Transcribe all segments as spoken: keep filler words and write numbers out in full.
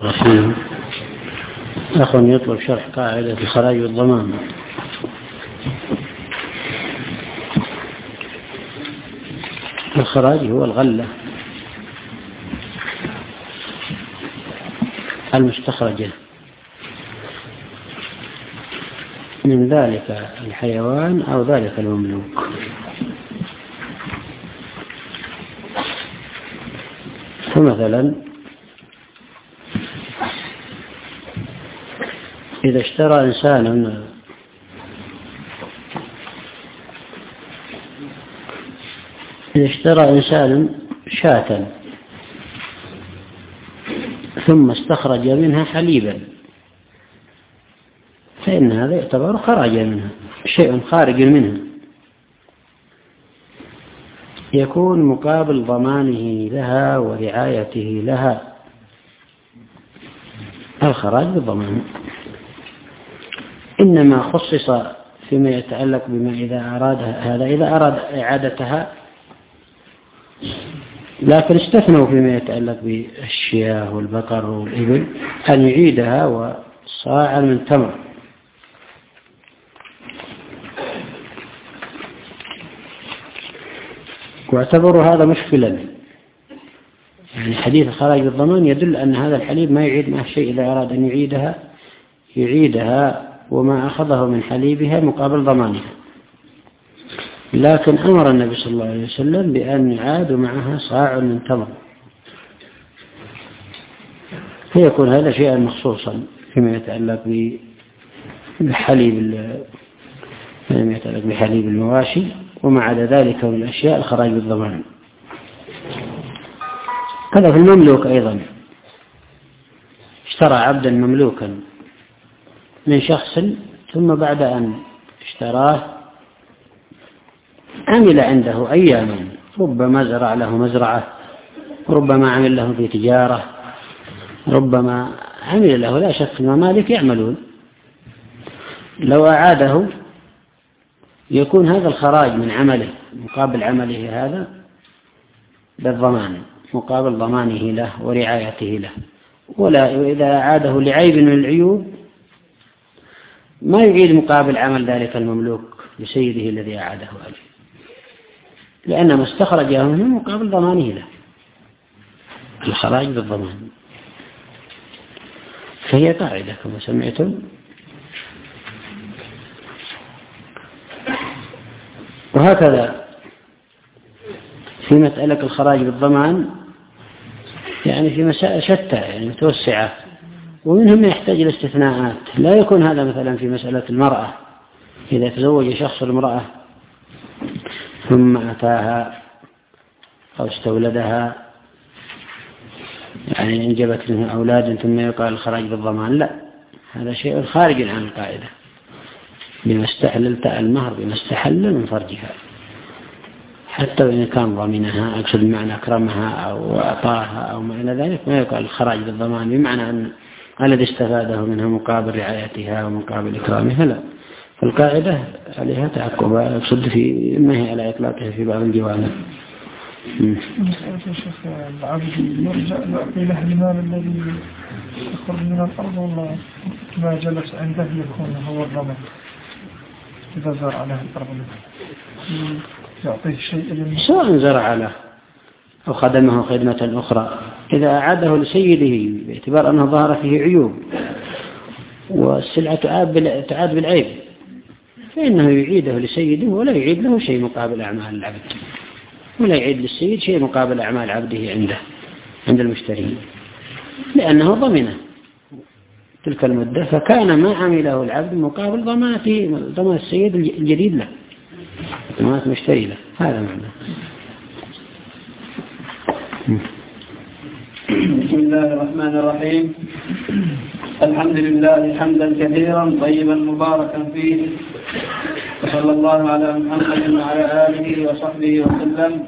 الرحيم. أخ يطلب شرح قاعدة الخراج والضمان. الخراج هو الغلة المستخرجة من ذلك الحيوان أو ذلك المملوك. فمثلا إذا اشترى إنسان إذا اشترى إنسان شاة ثم استخرج منها حليبا فإن هذا يعتبر خراجا منها، شيء خارج منها، يكون مقابل ضمانه لها ورعايته لها. الخراج بالضمان إنما خصص فيما يتعلق بما إذا أراد هذا إذا أراد إعادتها، لكن استثنوا فيما يتعلق بالشياه والبقر والإبل أن يعيدها وصاعا من تمر. واعتبروا هذا مشكلا، يعني حديث الخراج بالضمان يدل أن هذا الحليب ما يعيد معه شيء، إذا أراد أن يعيدها يعيدها وما أخذه من حليبها مقابل ضمانها. لكن أمر النبي صلى الله عليه وسلم بأن يعاد معها صاع من تمر، فيكون هذا شيئا مخصوصا فيما يتعلق بحليب فيما يتعلق بحليب المواشي، وما عدا ذلك من الأشياء الخراج بالضمان. هذا في المملوك أيضا، اشترى عبدا مملوكا من شخص ثم بعد أن اشتراه عمل عنده أياما، ربما زرع له مزرعة، ربما عمل له في تجارة، ربما عمل له، لا شك الممالك يعملون. لو أعاده يكون هذا الخراج من عمله مقابل عمله هذا بالضمان، مقابل ضمانه له ورعايته له. ولا إذا أعاده لعيب من العيوب ما يعيد مقابل عمل ذلك المملوك لسيده الذي أعاده عليه، لأن ما استخرجه منه مقابل ضمانه له. الخراج بالضمان فهي قاعدة كما سمعتم. وهكذا في مسألة الخراج بالضمان يعني في مسائل شتى يعني متوسعة، ومنهم ما يحتاج إلى استثناءات. لا يكون هذا مثلا في مسألة المرأة، إذا تزوج شخص المرأة ثم أتاها أو استولدها، يعني انجبت منه أولاد ثم يقال الخراج بالضمان، لا، هذا شيء خارج عن القاعدة. بما استحللت المهر بما استحل من فرجها، حتى وإن كان ضمنها، أقصد بمعنى أكرمها أو أعطاها أو معنى ذلك، ما يقال الخراج بالضمان بمعنى أن الذي استفاده منها مقابل رعايتها ومقابل إكرامها، لا. فالقاعدة عليها تعقب، أقصد في ما هي على إطلاقها في بعض الجوانب. العبد يرجع يعطي له المال الذي يخرج من الأرض، والله ما جلس عنده يكون هو الضمان. إذا زرع له الأرض يعطيه شيء سواء زرع له أو خدمه خدمة أخرى، إذا أعاده لسيده باعتبار أنه ظهر فيه عيوب والسلعة تعاد بالعيب، فإنه يعيده لسيده ولا يعيد له شيء مقابل أعمال العبد، ولا يعيد للسيد شيء مقابل أعمال عبده عنده عند المشتري، لأنه ضمنه تلك المدة، فكان ما عمله العبد مقابل ضمانته، ضمان السيد الجديد له، ضمان المشتري له. هذا معنى. بسم الله الرحمن الرحيم. الحمد لله حمدا كثيرا طيبا مباركا فيه، وصلى الله على محمد وعلى آله وصحبه وسلم.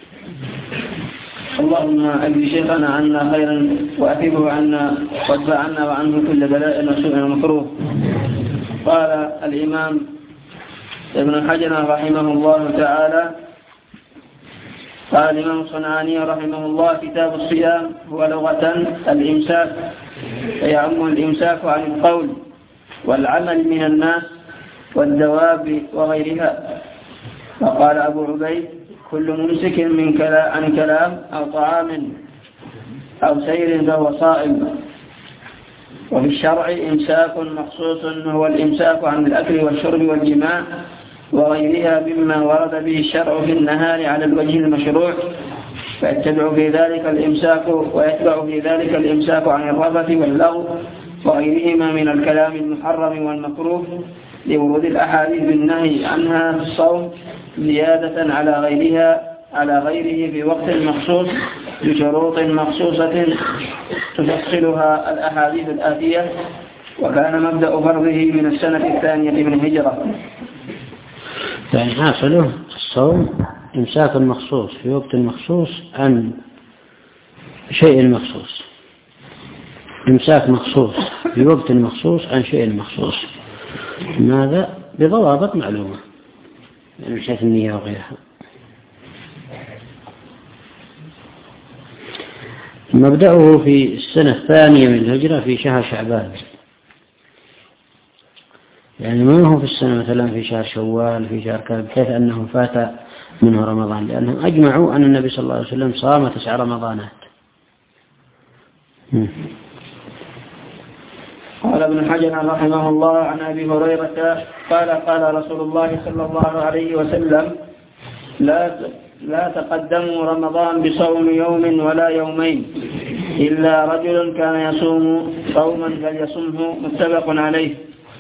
اللهم أجل شيخنا عنا خيرا وأثبه عنا وادفع عنا وعنه كل بلاء وسوء ومكروه. قال الإمام ابن حجر رحمه الله تعالى: قال الإمام الصنعاني رحمه الله: كتاب الصيام هو لغة الإمساك فيعم الإمساك عن القول والعمل من الناس والدواب وغيرها. وقال أبو عبيد: كل ممسك من كلا عن كلام أو طعام أو سير فهو صائم. وفي الشرع إمساك مخصوص هو الإمساك عن الأكل والشرب والجماع وغيرها مما ورد به الشرع في النهار على الوجه المشروع، فيتبع في ذلك الإمساك ويتبع في ذلك الإمساك عن الرفث واللغو وغيرهما من الكلام المحرم والمكروه، لورود الأحاديث بالنهي عنها في الصوم زيادة على غيرها على غيره في وقت مخصوص بشروط مخصوصة تفصلها الأحاديث الآتية. وكان مبدأ فرضه من السنة الثانية من الهجرة. يعني حاصله الصوم إمساك مخصوص في وقت مخصوص عن شيء مخصوص، إمساك مخصوص في وقت مخصوص عن شيء مخصوص، ماذا بضوابط معلومة يعني من حيث النية وغيرها. مبدأه في السنة الثانية من الهجرة في شهر شعبان، يعني ما هو في السنة مثلا في شهر شوال في شهر كذا بحيث أنه فات منه رمضان، لأنهم أجمعوا أن النبي صلى الله عليه وسلم صام تسع رمضانات. قال ابن حجر رحمه الله عن أبي هريرة قال قال رسول الله صلى الله عليه وسلم: لا لا تقدموا رمضان بصوم يوم ولا يومين إلا رجل كان يصوم صوما فليصمه، متفق عليه.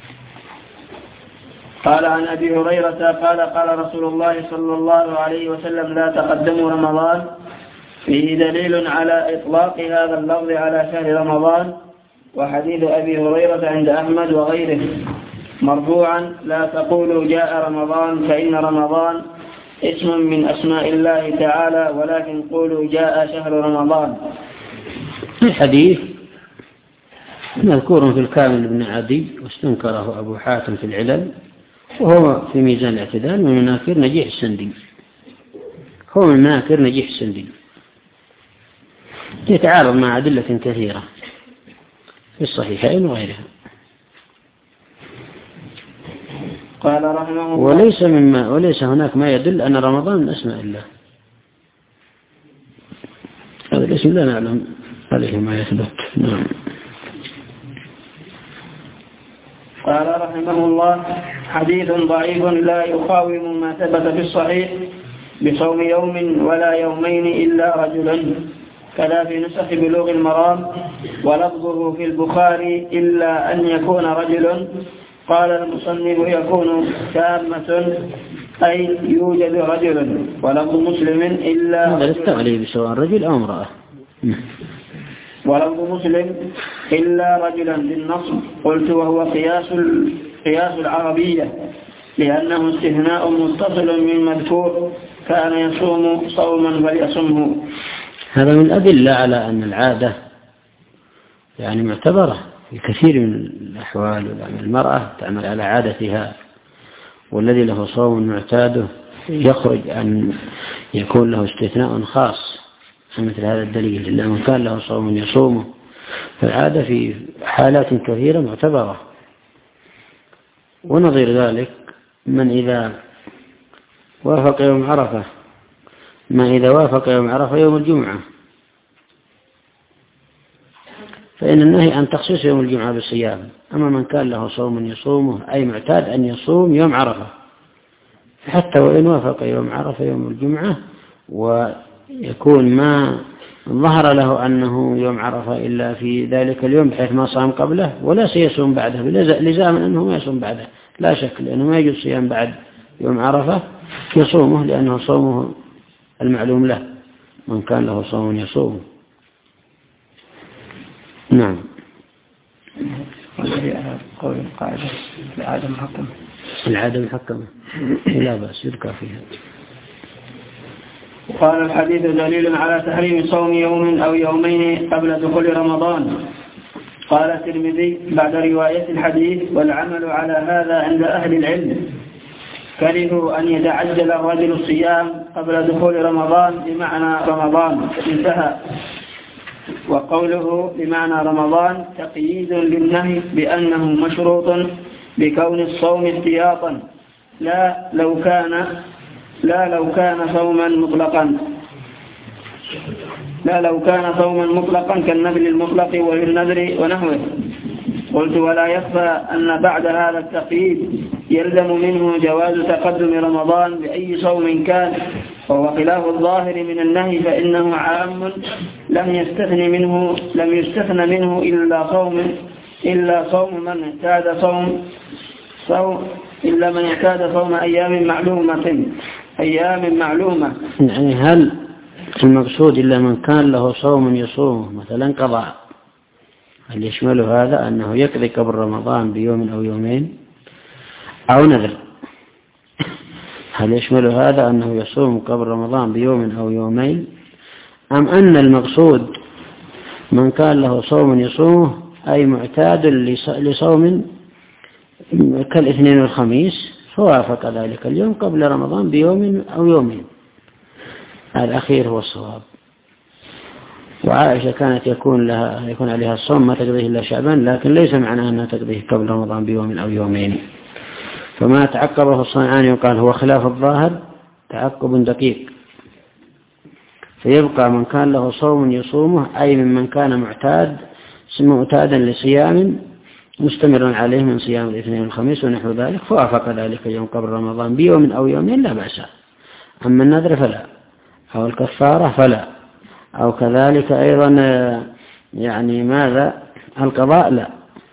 قال عن أبي هريرة قال قال رسول الله صلى الله عليه وسلم: لا تقدموا رمضان، فيه دليل على إطلاق هذا اللفظ على شهر رمضان. وحديث أبي هريرة عند أحمد وغيره مرفوعا: لا تقولوا جاء رمضان فإن رمضان اسم من أسماء الله تعالى، ولكن قولوا جاء شهر رمضان. الحديث مذكور في الكامل بن عدي واستنكره أبو حاتم في العلل، وهو في ميزان الاعتدال من مناكير نجيح السندي، هو من مناكير نجيح السندي، يتعارض مع أدلة كثيرة في الصحيحين وغيرها. قال رحمه الله: وليس مما وليس هناك ما يدل أن رمضان من أسماء الله، هذا الاسم لا نعلم عليه ما يثبت. نعم. قال رحمه الله: حديث ضعيف لا يقاوم ما ثبت في الصحيح بصوم يوم ولا يومين إلا رجلا، كذا في نسخ بلوغ المرام، ولفظه في البخاري إلا أن يكون رجل. قال المصنف: يكون تامة أي يوجد رجل. ولفظ مسلم إلا هذا التغليب سواء رجل أو امرأة. ولفظ مسلم إلا رجلا بالنصب. قلت: وهو قياس قياس العربية، لأنه استثناء متصل من مذكور كان يصوم صوما فليصمه. هذا من الأدلة على أن العادة يعني معتبرة في كثير من الأحوال، ولأن المرأة تعمل على عادتها، والذي له صوم معتاده يخرج أن يكون له استثناء خاص مثل هذا الدليل، إلا من كان له صوم يصومه. فالعادة في حالات كثيرة معتبرة. ونظير ذلك من إذا وافق يوم عرفة ما إذا وافق يوم عرفة يوم الجمعة، فإن النهي عن تخصيص يوم الجمعة بالصيام. أما من كان له صوم يصومه أي معتاد أن يصوم يوم عرفة، حتى وإن وافق يوم عرفة يوم الجمعة ويكون ما ظهر له أنه يوم عرفة إلا في ذلك اليوم بحيث ما صام قبله، ولا سيصوم بعده لزاما أنه ما يصوم بعده لا شك، لأنه ما يجوز صيام بعد يوم عرفة يصومه، لأنه صومه المعلوم له من كان له صوم يصومه. نعم. قول القاعدة العادة محكمة، العادة محكمة لا بأس يذكر فيها. وقال الحديث دليل على تحريم صوم يوم أو يومين قبل دخول رمضان. قال الترمذي بعد رواية الحديث: والعمل على هذا عند أهل العلم، كرهوا أن يتعجل الرجل الصيام قبل دخول رمضان بمعنى رمضان انتهى. وقوله بمعنى رمضان تقييد للنهي بأنه مشروط بكون الصوم احتياطا لا لو كان لا لو كان صوما مطلقا لا لو كان صوما مطلقا كالنذر المطلق والنذر ونحوه. قلت ولا يخفى أن بعد هذا التقييد يلزم منه جواز تقدم رمضان بأي صوم كان، وهو خلاف الظاهر من النهي فإنه عام لم يستثن منه لم يستثن منه إلا صوم إلا صوم من اعتاد صوم صوم إلا من اعتاد صوم أيام معلومة أيام معلومة. يعني هل المقصود إلا من كان له صوم يصومه مثلا قضاء، هل يشمل هذا أنه يقضي قبل رمضان بيوم أو يومين أو نذر؟ هل يشمل هذا أنه يصوم قبل رمضان بيوم أو يومين، أم أن المقصود من كان له صوم يصومه أي معتاد لصوم كالاثنين والخميس فوافق ذلك اليوم قبل رمضان بيوم أو يومين؟ الأخير هو الصواب. وعائشة كانت يكون لها يكون عليها الصوم ما تقضيه إلا شعبان، لكن ليس معناه أنها تقضيه قبل رمضان بيوم أو يومين. فما تعقبه الصنعاني يقال هو خلاف الظاهر تعقب دقيق، فيبقى من كان له صوم يصومه أي ممن كان معتاد معتادا لصيام مستمر عليه من صيام الاثنين والخميس ونحو ذلك فوافق ذلك يوم قبل رمضان بيوم أو يومين لا بأس. أما النذر فلا، أو الكفارة فلا، أو كذلك أيضا يعني ماذا القضاء لا.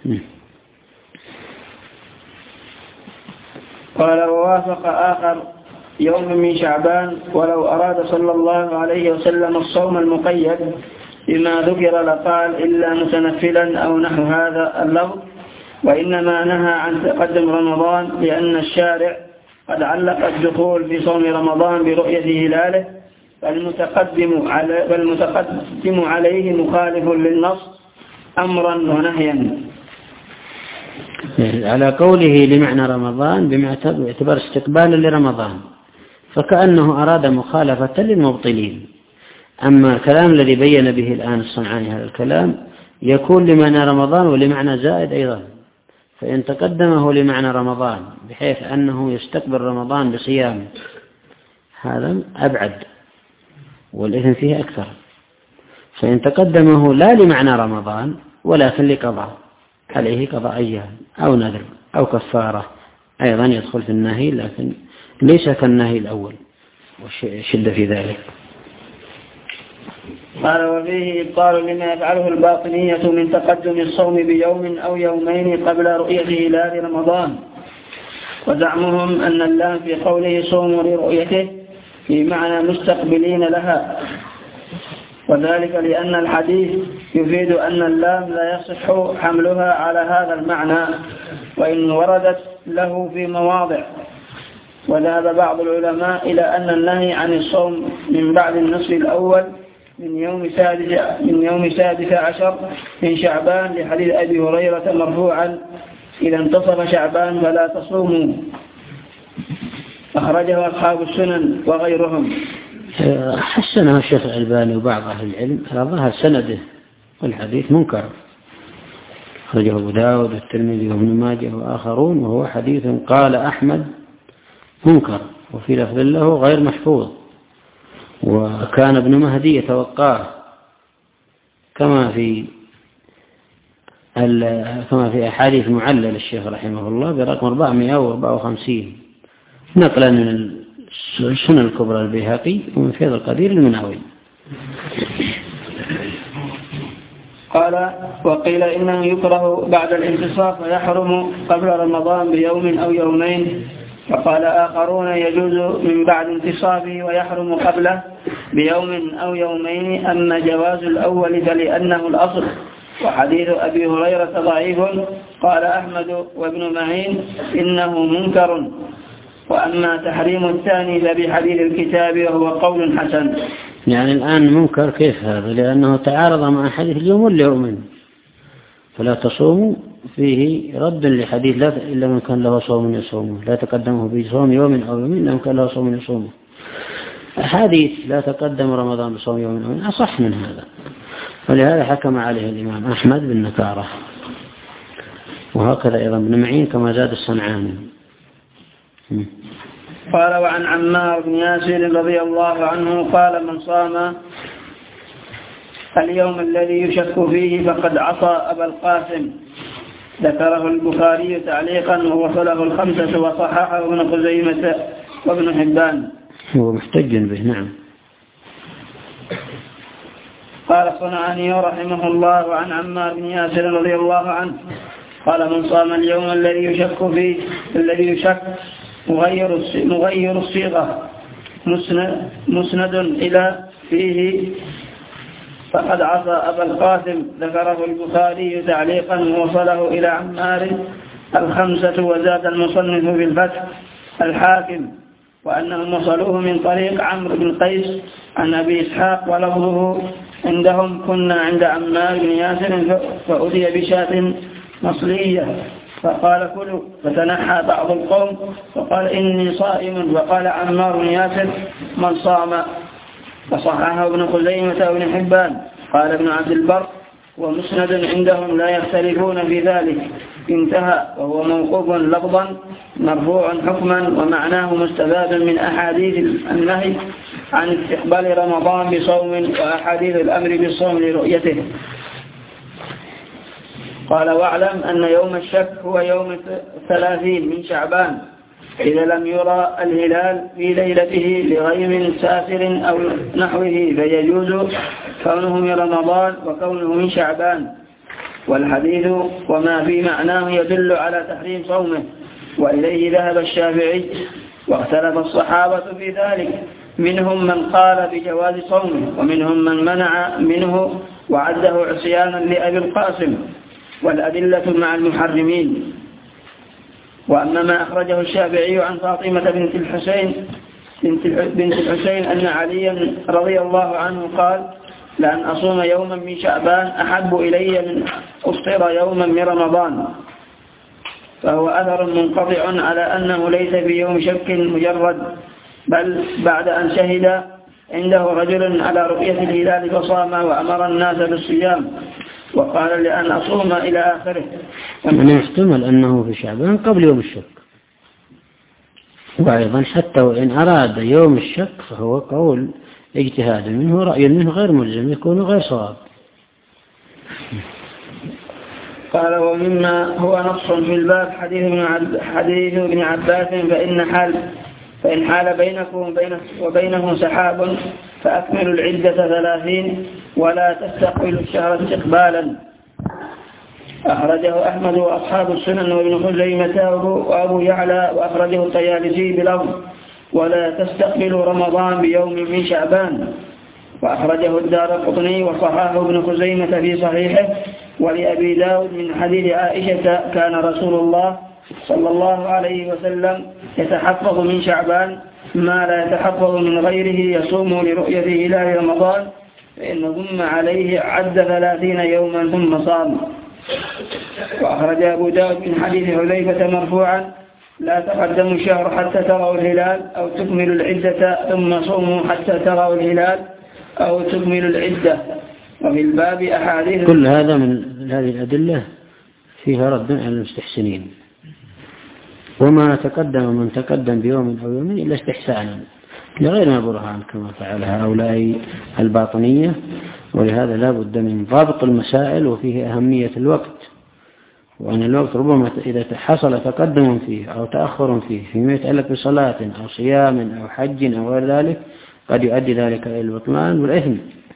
قال ووافق آخر يوم من شعبان ولو أراد صلى الله عليه وسلم الصوم المقيد بما ذكر لقال إلا متنفلا أو نحو هذا اللفظ، وإنما نهى عن تقدم رمضان لأن الشارع قد علق الدخول في صوم رمضان برؤية هلاله، فالمتقدم على والمتقدم عليه مخالف للنص أمرا ونهيا. على قوله لمعنى رمضان باعتبار استقبالا لرمضان، فكأنه أراد مخالفة للمبطلين. أما الكلام الذي بين به الآن الصنعاني هذا الكلام يكون لمعنى رمضان ولمعنى زائد أيضا، فإن تقدمه لمعنى رمضان بحيث أنه يستقبل رمضان بصيام هذا أبعد والإثم فيه أكثر، فإن تقدمه لا لمعنى رمضان ولكن لقضاء عليه قضاء أيام أو نذر أو كفارة أيضا يدخل في النهي، لكن ليس كالنهي الأول والشدة في ذلك. قال وفيه إبطال لما يفعله الباطنية من تقدم الصوم بيوم أو يومين قبل رؤية هلال رمضان، وزعمهم أن اللام في قوله صوموا لرؤيته في معنى مستقبلين لها، وذلك لأن الحديث يفيد أن اللام لا يصح حملها على هذا المعنى وإن وردت له في مواضع. وذهب بعض العلماء إلى أن النهي عن الصوم من بعد النصف الأول من يوم سادس من يوم سادس عشر من شعبان لحديث أبي هريرة مرفوعا إذا انتصف شعبان فلا تصوموا، أخرجه أصحاب السنن وغيرهم. حسنه الشيخ الألباني وبعض أهل العلم على ظاهر سنده، والحديث منكر، أخرجه أبو داود والترمذي وابن ماجه وآخرون، وهو حديث قال أحمد منكر، وفي لفظ له غير محفوظ، وكان ابن مهدي يتوقاه كما في كما في أحاديث معلل الشيخ رحمه الله برقم أربعمائة وأربعة وخمسين نقلا من السنن الكبرى البيهقي ومن فيض القدير المناوي. قال وقيل إنه يكره بعد الانتصاف ويحرم قبل رمضان بيوم أو يومين، وقال آخرون يجوز من بعد انتصافه ويحرم قبله بيوم أو يومين، أما جواز الأول فلأنه الأصل، وحديث أبي هريرة ضعيف. قال أحمد وابن معين إنه منكر، وأما تحريم الثاني فبحديث الكتاب وهو قول حسن. يعني الآن منكر كيف هذا؟ لأنه تعارض مع حديث اليوم واليومين، فلا تصوموا فيه رد لحديث لا إلا من كان له صوم يصومه، لا تقدمه بصوم يوم أو يومين إلا من كان له صوم يصومه. حديث لا تقدم رمضان بصوم يوم أو يومين أصح من هذا، ولهذا حكم عليه الإمام أحمد بالنكارة، وهكذا أيضا ابن معين كما زاد الصنعاني. قال وعن عمار بن ياسر رضي الله عنه قال من صام اليوم الذي يشك فيه فقد عصى أبا القاسم. ذكره البخاري تعليقا ووصله الخمسة وصححه ابن خزيمة وابن حبان. هو محتج به. نعم. قال الصنعاني رحمه الله عن عمار بن ياسر رضي الله عنه قال من صام اليوم الذي يشك فيه الذي يشك مغير مغير الصيغة مسند, مسند إلى فيه فقد عصى أبا القاسم. ذكره البخاري تعليقا ووصله إلى عمار الخمسة وزاد المصنف في الفتح الحاكم وأنهم وصلوه من طريق عمرو بن قيس عن أبي إسحاق ولفظه عندهم كنا عند عمار بن ياسر فأتي بشاة مصلية فقال كلوا فتنحى بعض القوم فقال إني صائم وقال عمار بن ياسر من صام. فصححه ابن خزيمة وابن حبان. قال ابن عبد البر ومسند عندهم لا يختلفون في ذلك انتهى، وهو موقوف لفظا مرفوع حكما ومعناه مستفاد من أحاديث النهي عن استقبال رمضان بصوم وأحاديث الأمر بالصوم لرؤيته. قال واعلم أن يوم الشك هو يوم الثلاثين من شعبان إذا لم يرى الهلال في ليلته لغيم سافر أو نحوه فيجوز كونه من رمضان وكونه من شعبان. والحديث وما في معناه يدل على تحريم صومه، وإليه ذهب الشافعي واختلف الصحابة في ذلك، منهم من قال بجواز صومه ومنهم من منع منه وعده عصيانا لأبي القاسم، والأدلة مع المحرمين. وأما ما أخرجه الشافعي عن فاطمة بنت الحسين بنت الحسين أن عليا رضي الله عنه قال لأن أصوم يوما من شعبان أحب إلي من أفطر يوما من رمضان، فهو أثر منقطع على أنه ليس في يوم شك مجرد، بل بعد أن شهد عنده رجل على رؤية الهلال فصام وأمر الناس بالصيام وقال لأن أصوم إلى آخره. من يحتمل أنه في شعبان قبل يوم الشك، وأيضا حتى وإن أراد يوم الشك فهو قول اجتهاد منه، رأي منه غير ملزم، يكون غير صواب. قال ومما هو نص في الباب حديث ابن عب... حديث ابن عباس فإن حال فإن حال بينكم وبينه, وبينه سحاب فأكملوا العدة ثلاثين ولا تستقبلوا الشهر استقبالا. أخرجه أحمد وأصحاب السنن وابن خزيمة وأبو يعلى، وأخرجه الطيالسي بلفظ ولا تستقبلوا رمضان بيوم من شعبان. وأخرجه الدارقطني وصححه ابن خزيمة في صحيحه. ولأبي داود من حديث عائشة كان رسول الله صلى الله عليه وسلم يتحفظ من شعبان ما لا يتحفظ من غيره يصوم لرؤية هلال رمضان، فإن ضم عليه عد ثلاثين يوما ثم صام. وأخرج أبو داود من حديث حذيفة مرفوعا لا تقدموا الشهر حتى تروا الهلال أو تكملوا العدة ثم صوموا حتى تروا الهلال أو تكملوا العدة. وفي الباب أحاديث. كل هذا من هذه الأدلة فيها رد على المستحسنين، وما تقدم من تقدم بيوم أو يومين إلا استحسانا لغير ما برهان كما فعلها هؤلاء الباطنية. ولهذا لا بد من ضابط المسائل وفيه أهمية الوقت، وأن الوقت ربما إذا حصل تقدم فيه أو تأخر فيه فيما يتعلق بصلاة أو صيام أو حج أو غير ذلك قد يؤدي ذلك إلى البطلان والإثم.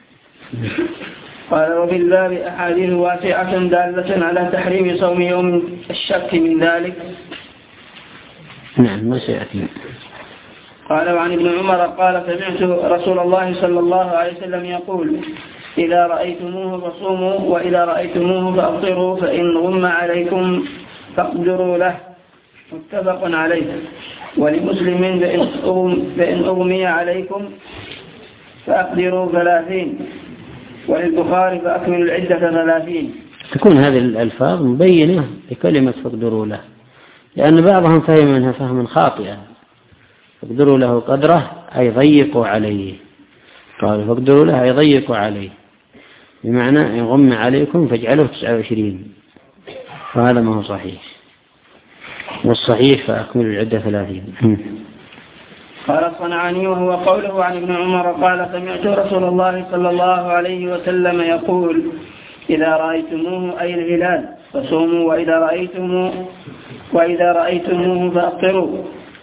قال وفي الباب أحاديث واسعة دالة على تحريم صوم يوم الشك من ذلك. نعم ما سيأتي. قال وعن ابن عمر قال سمعت رسول الله صلى الله عليه وسلم يقول إذا رأيتموه فصوموا وإذا رأيتموه فأفطروا فإن غم عليكم فاقدروا له. متفق عليه. ولمسلم فإن أغمي عليكم فأقدروا ثلاثين. وللبخاري فأكملوا العدة ثلاثين. تكون هذه الألفاظ مبينة لكلمة فاقدروا له، لأن بعضهم فهم منها فهما خاطئا. فاقدروا له قدره أي ضيقوا عليه، قالوا فاقدروا له أي ضيقوا عليه، بمعنى إن غم عليكم فاجعلوه تسعة وعشرين، وهذا ما هو صحيح، والصحيح فأكمل العدة ثلاثين. قال الصنعاني وهو قوله عن ابن عمر قال سمعت رسول الله صلى الله عليه وسلم يقول إذا رأيتموه أي الهلال فصوموا وإذا رأيتموه وإذا رأيتموه فأفطروا.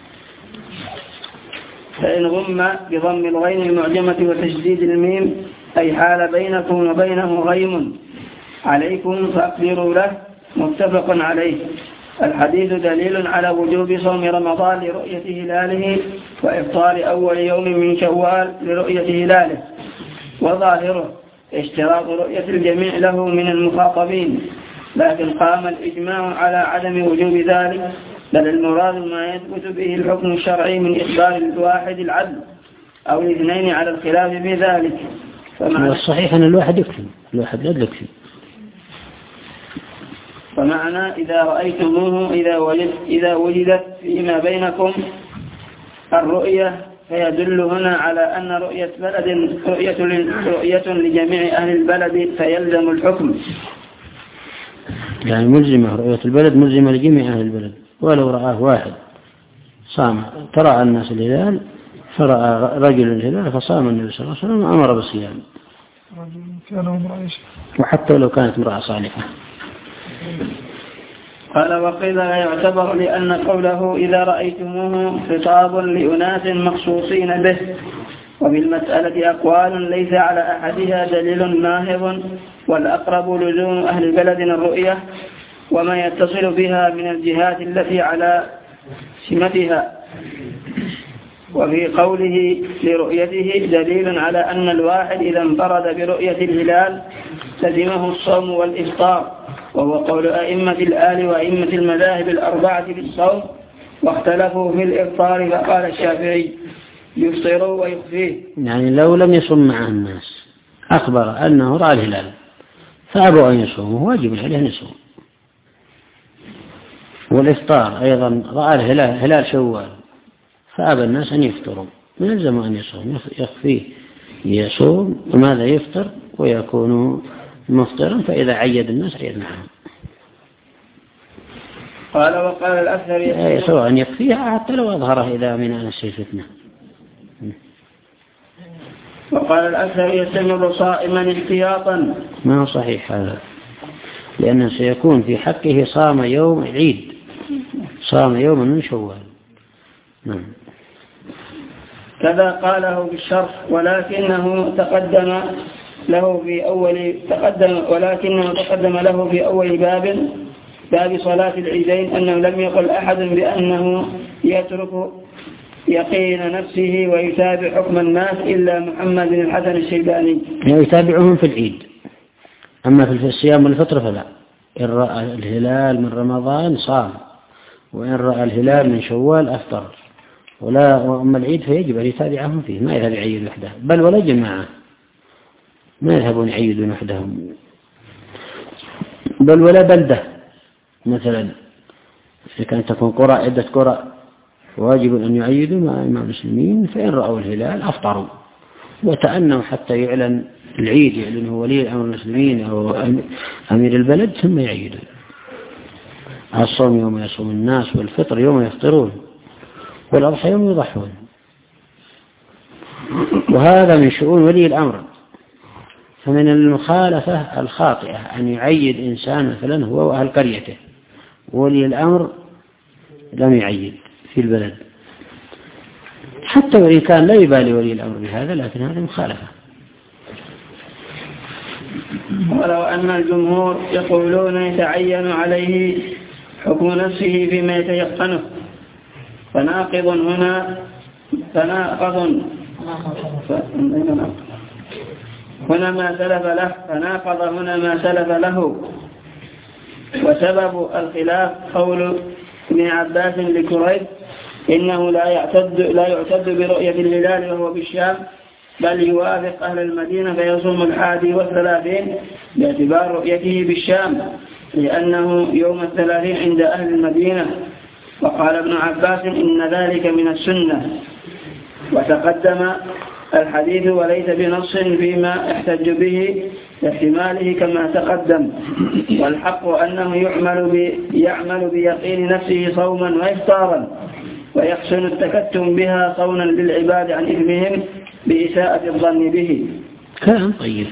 فإن غم بضم الغين المعجمة وتشديد الميم أي حال بينكم وبينه غيم عليكم فأقدروا له، متفق عليه. الحديث دليل على وجوب صوم رمضان لرؤية هلاله وإفطار أول يوم من شوال لرؤية هلاله، وظاهره اشتراط رؤية الجميع له من المخاطبين، لكن قام الإجماع على عدم وجوب ذلك، بل المراد ما يثبت به الحكم الشرعي من إخبار الواحد العدل أو الاثنين على الخلاف في ذلك. والصحيح أن الواحد يكفي، الواحد لا يكفي. فمعنى إذا رأيتموه إذا, وجد إذا وجدت فيما بينكم الرؤية فيدل هنا على أن رؤية بلد رؤية, رؤية لجميع أهل البلد فيلزم الحكم، يعني ملزمة، رؤية البلد ملزمة لجميع أهل البلد، ولو رآه واحد صام. ترى الناس الهلال فرأى رجل الهلال فصام النبي صلى الله عليه وسلم وأمر بالصيام، وحتى لو كانت امرأة صالحة. قال وقيل لا يعتبر لأن قوله إذا رأيتموه خطاب لأناس مخصوصين به، وبالمسألة أقوال ليس على أحدها دليل ناهض، والأقرب لزوم أهل بلدنا الرؤية وما يتصل بها من الجهات التي على سمتها. وفي قوله لرؤيته دليل على أن الواحد إذا انفرد برؤية الهلال لزمه الصوم والإفطار، وهو قول أئمة الآل وأئمة المذاهب الأربعة بالصوم، واختلفوا في الإفطار فقال الشافعي يفطروا ويخفيه. يعني لو لم يصم مع الناس أخبر أنه رأى الهلال فأبوا أن يصوموا واجب عليه أن يصوم. والإفطار أيضا رأى الهلال هلال شوال فأبى الناس أن يفطروا يلزم أن يصوم، يخفيه يصوم وماذا يفطر ويكون مفطرا، فإذا عيد الناس عيد معهم. قال وقال الأثر سواء يخفيها حتى لو أظهره إذا من أنس الفتنة. وقال الأثر يستمر صائما احتياطا، ما هو صحيح هذا، لأنه سيكون في حقه صام يوم عيد، صام يوم من شوال. نعم. كذا قاله بالشرح ولكنه تقدم له في أول تقدم ولكنه تقدم له في أول باب باب صلاة العيدين أنه لم يقل أحد بأنه يترك يقين نفسه ويتابع حكم الناس إلا محمد بن الحسن الشيباني، يتابعهم في العيد، أما في الصيام والفطر فلا. إن رأى الهلال من رمضان صام، وإن رأى الهلال من شوال أفطر، ولا وأما العيد فيجب أن يتابعهم فيه، ما يذهب يعيد وحده، بل ولا جماعة ما يذهبون يعيدون وحدهم، بل ولا بلدة. مثلا إذا كانت تكون قرى عدة قرى واجب أن يعيدوا مع المسلمين، فإن رأوا الهلال أفطروا وتأنوا حتى يعلن العيد، يعلنه ولي أمر المسلمين أو أمير البلد، ثم يعيدوا. الصوم يوم يصوم الناس، والفطر يوم يفطرون، والأضحى يوم يضحون. وهذا من شؤون ولي الأمر. فمن المخالفة الخاطئة أن يعيد إنسان مثلا هو وأهل قريته، ولي الأمر لم يعيد في البلد، حتى وإن كان لا يبالي ولي الأمر بهذا، لكن هذا مخالفة. ولو أن الجمهور يقولون يتعين عليه حكم نفسه فيما يتيقنه، فناقض هنا فناقض هنا ما سلف له فناقض هنا ما سلف له. وسبب الخلاف قول ابن عباس لكريب إنه لا يعتد لا يعتد برؤية الهلال وهو بالشام، بل يوافق أهل المدينة فيصوم الحادي والثلاثين باعتبار رؤيته بالشام، لأنه يوم الثلاثين عند أهل المدينة. وقال ابن عباس إن ذلك من السنة. وتقدم الحديث وليس بنص فيما احتج به لاحتماله كما تقدم. والحق أنه يعمل, بي يعمل بيقين نفسه صوما وإفطارا، ويحسن التكتم بها صونا للعباد عن إثمهم بإساءة الظن به. كلام طيب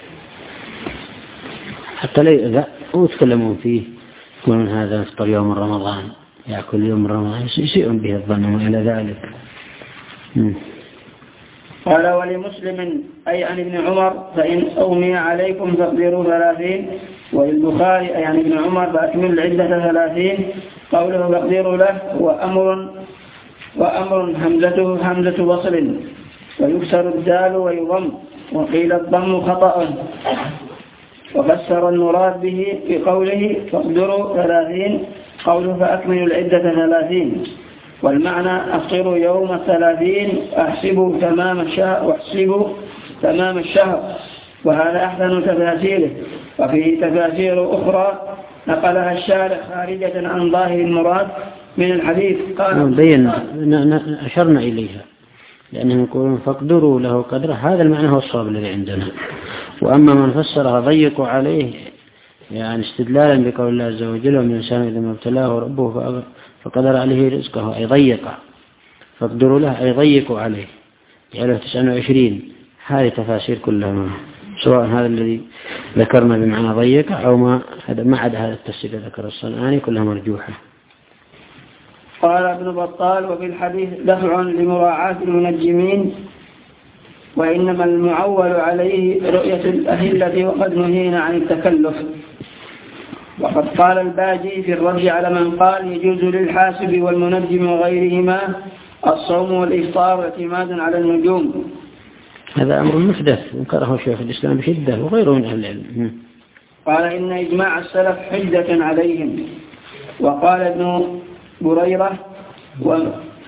حتى لا يؤذى ويتكلمون فيه، يقولون هذا يفطر يوم رمضان يأكل يوم رمضان، يسيئون به الظن وإلى ذلك. م. قال ولمسلم أي عن ابن عمر فإن أغمي عليكم فاقدروا ثلاثين، وللبخاري أي عن ابن عمر فأكملوا العدة ثلاثين. قوله فاقدروا له وأمر وأمر همزته همزة وصل، ويكسر الدال ويضم، وقيل الضم خطأ. وفسر المراد به بقوله فاقدروا ثلاثين قوله فأكملوا العدة ثلاثين، والمعنى أفطروا يوم الثلاثين أحسبوا تمام الشهر واحسبوا تمام الشهر. وهذا أحسن تفاسيره. وفيه تفاسير أخرى نقلها الشارح خارجة عن ظاهر المراد من الحديث. قال بينا أشرنا إليها لأنهم يقولون فاقدروا له قدره، هذا المعنى هو الصواب الذي عندنا. وأما من فسرها ضيقوا عليه يعني استدلالا بقول الله عز وجل ومن الإنسان إذا ما ابتلاه ربه فقدر عليه رزقه أي ضيق، فاقدروا له أي ضيقوا عليه يعني تسعة وعشرين. هذه تفاسير كلها سواء هذا الذي ذكرنا بمعنى ضيق أو ما ما عدا هذا التفسير ذكر الصنعاني كلها مرجوحة. قال ابن بطال وفي الحديث دفع لمراعاة المنجمين، وإنما المعول عليه رؤية الأهلة وقد نهينا عن التكلف. وقد قال الباجي في الرد على من قال يجوز للحاسب والمنجم وغيرهما الصوم والإفطار اعتماد على النجوم. هذا أمر محدث انكره شيخ الإسلام بشدة وغيره من أهل العلم. قال إن إجماع السلف حجة عليهم. وقال ابن بريرة و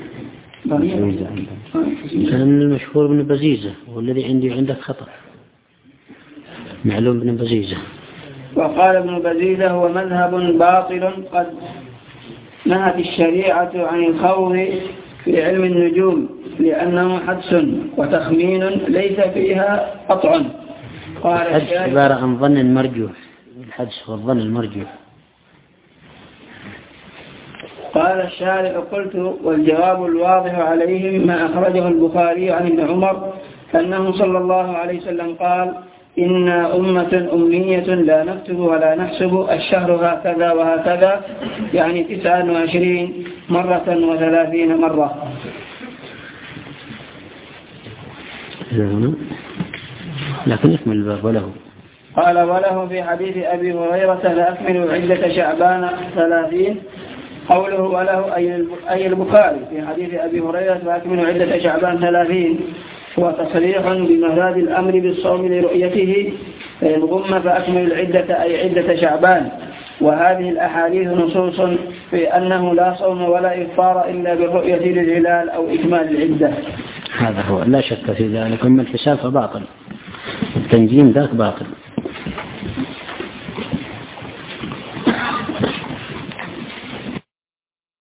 كان المشهور ابن بزيزة والذي عندي عندك خطأ معلوم ابن بزيزة. وقال ابن بزيزة هو مذهب باطل قد نهت الشريعة عن الخوض في علم النجوم لأنه حدس وتخمين ليس فيها قطع. قال الحدس عبارة عن ظن مرجوح، الحدس هو الظن المرجوح. قال الشارع قلت والجواب الواضح عليهم ما أخرجه البخاري عن ابن عمر أنه صلى الله عليه وسلم قال إنا أمة أمنية لا نكتب ولا نحسب الشهر هكذا وهكذا، يعني تسعة وعشرين مرة وثلاثين مرة. لكن اسم الباب وله. قال وله في حديث أبي هريرة لأكمل عدة شعبان ثلاثين. قوله وله أي البخاري في حديث أبي هريرة لأكمل عدة شعبان ثلاثين هو تصريح بمراد الأمر بالصوم لرؤيته، فإن غم فأكمل العدة أي عدة شعبان. وهذه الأحاديث نصوص في أنه لا صوم ولا إفطار إلا بالرؤية للهلال أو إكمال العدة. هذا هو لا شك في ذلك. أما الحساب فباطل، التنجيم ذاك باطل.